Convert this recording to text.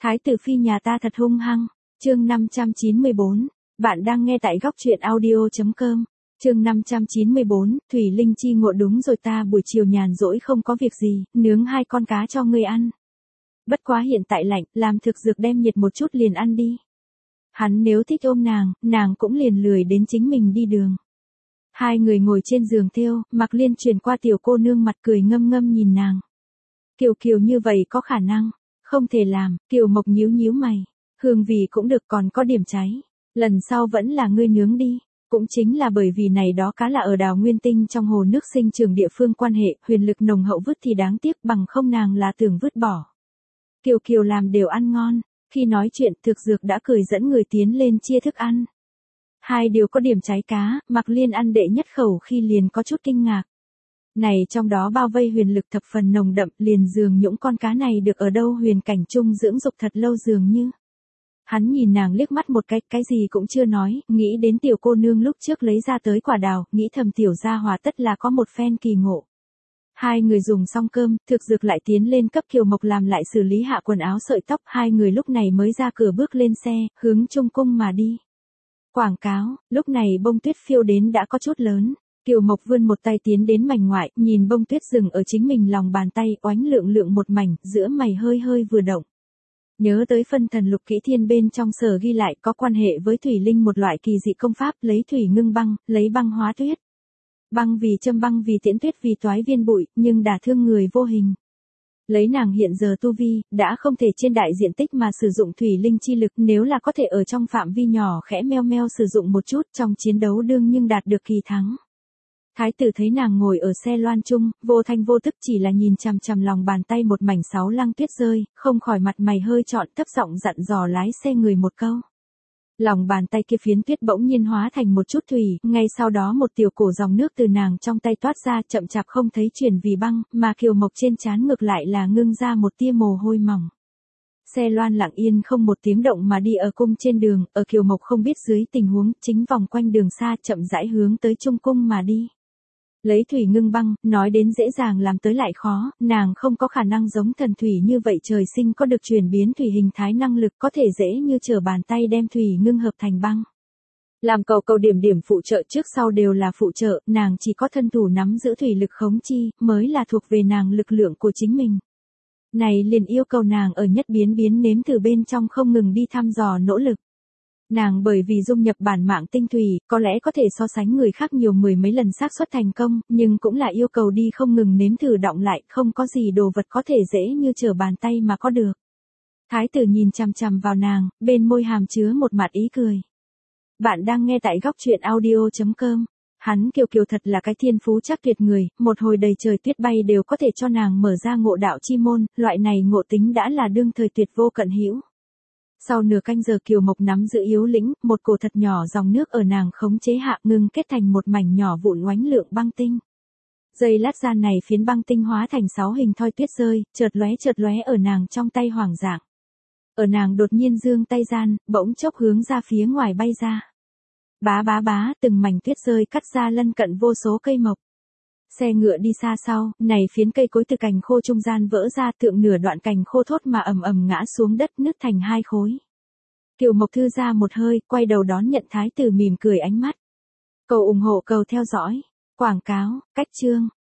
Thái tử phi nhà ta thật hung hăng. Chương 594. Bạn đang nghe tại góc truyện audio.com. Chương 594, Thủy Linh chi ngộ đúng rồi ta buổi chiều nhàn rỗi không có việc gì, nướng 2 con cá cho ngươi ăn. Bất quá hiện tại lạnh, làm thực dược đem nhiệt một chút liền ăn đi. Hắn nếu thích ôm nàng cũng liền lười đến chính mình đi đường. Hai người ngồi trên giường thêu, Mạc Liên truyền qua tiểu cô nương mặt cười ngâm ngâm nhìn nàng. Kiều như vậy có khả năng, không thể làm, Kiều Mộc nhíu nhíu mày. Hương vị cũng được còn có điểm cháy. Lần sau vẫn là ngươi nướng đi. Cũng chính là bởi vì này đó cá là ở đào nguyên tinh trong hồ nước sinh trường địa phương quan hệ, huyền lực nồng hậu vứt thì đáng tiếc bằng không nàng là tưởng vứt bỏ. Kiều làm đều ăn ngon. Khi nói chuyện thực dược đã cười dẫn người tiến lên chia thức ăn. Hai điều có điểm cháy cá, Mạc Liên ăn đệ nhất khẩu khi liền có chút kinh ngạc. Này trong đó bao vây huyền lực thập phần nồng đậm, liền dường những con cá này được ở đâu huyền cảnh trung dưỡng dục thật lâu dường như. Hắn nhìn nàng liếc mắt một cái gì cũng chưa nói, nghĩ đến tiểu cô nương lúc trước lấy ra tới quả đào, nghĩ thầm tiểu gia hòa tất là có một phen kỳ ngộ. Hai người dùng xong cơm, thực dược lại tiến lên cấp Kiều Mộc làm lại xử lý hạ quần áo sợi tóc, hai người lúc này mới ra cửa bước lên xe, hướng Trung Cung mà đi. Quảng cáo, lúc này bông tuyết phiêu đến đã có chút lớn. Kiều Mộc vươn một tay tiến đến mảnh ngoại, nhìn bông tuyết rừng ở chính mình lòng bàn tay, oánh lượng một mảnh, giữa mày hơi vừa động. Nhớ tới phân thần lục kỹ thiên bên trong sở ghi lại có quan hệ với thủy linh một loại kỳ dị công pháp, lấy thủy ngưng băng, lấy băng hóa tuyết. Băng vì châm băng vì tiễn tuyết vì toái viên bụi, nhưng đả thương người vô hình. Lấy nàng hiện giờ tu vi, đã không thể trên đại diện tích mà sử dụng thủy linh chi lực, nếu là có thể ở trong phạm vi nhỏ khẽ meo sử dụng một chút trong chiến đấu đương nhưng đạt được kỳ thắng. Thái tử thấy nàng ngồi ở xe loan chung, vô thanh vô tức chỉ là nhìn chằm lòng bàn tay một mảnh 6 lăng tuyết rơi, không khỏi mặt mày hơi trọn thấp giọng dặn dò lái xe người một câu. Lòng bàn tay kia phiến tuyết bỗng nhiên hóa thành một chút thủy, ngay sau đó một tiểu cổ dòng nước từ nàng trong tay toát ra chậm chạp không thấy chuyển vì băng, mà Kiều Mộc trên trán ngược lại là ngưng ra một tia mồ hôi mỏng. Xe loan lặng yên không một tiếng động mà đi ở cung trên đường, ở Kiều Mộc không biết dưới tình huống, chính vòng quanh đường xa chậm rãi hướng tới Trung Cung mà đi. Lấy thủy ngưng băng, nói đến dễ dàng làm tới lại khó, nàng không có khả năng giống thần thủy như vậy trời sinh có được chuyển biến thủy hình thái năng lực có thể dễ như trở bàn tay đem thủy ngưng hợp thành băng. Làm cầu điểm phụ trợ trước sau đều là phụ trợ, nàng chỉ có thân thủ nắm giữ thủy lực khống chi, mới là thuộc về nàng lực lượng của chính mình. Này liền yêu cầu nàng ở nhất biến nếm thử bên trong không ngừng đi thăm dò nỗ lực. Nàng bởi vì dung nhập bản mạng tinh thủy, có lẽ có thể so sánh người khác nhiều mười mấy lần xác suất thành công, nhưng cũng là yêu cầu đi không ngừng nếm thử đọng lại, không có gì đồ vật có thể dễ như trở bàn tay mà có được. Thái tử nhìn chằm vào nàng, bên môi hàm chứa một mặt ý cười. Bạn đang nghe tại góc truyện audio.com. Hắn Kiều thật là cái thiên phú chắc tuyệt người, một hồi đầy trời tuyết bay đều có thể cho nàng mở ra ngộ đạo chi môn, loại này ngộ tính đã là đương thời tuyệt vô cận hữu. Sau nửa canh giờ Kiều Mộc nắm giữ yếu lĩnh, một cổ thật nhỏ dòng nước ở nàng khống chế hạ ngưng kết thành một mảnh nhỏ vụn oánh lượng băng tinh. Giây lát gian này phiến băng tinh hóa thành 6 hình thoi tuyết rơi, chợt lóe ở nàng trong tay hoàng dạng. Ở nàng đột nhiên giương tay gian, bỗng chốc hướng ra phía ngoài bay ra. Bá, từng mảnh tuyết rơi cắt ra lân cận vô số cây mộc. Xe ngựa đi xa sau, này phiến cây cối từ cành khô trung gian vỡ ra thượng nửa đoạn cành khô thốt mà ầm ngã xuống đất nứt thành 2 khối. Kiều Mộc thư ra một hơi, quay đầu đón nhận thái tử mỉm cười ánh mắt. Cầu ủng hộ cầu theo dõi. Quảng cáo, cách chương.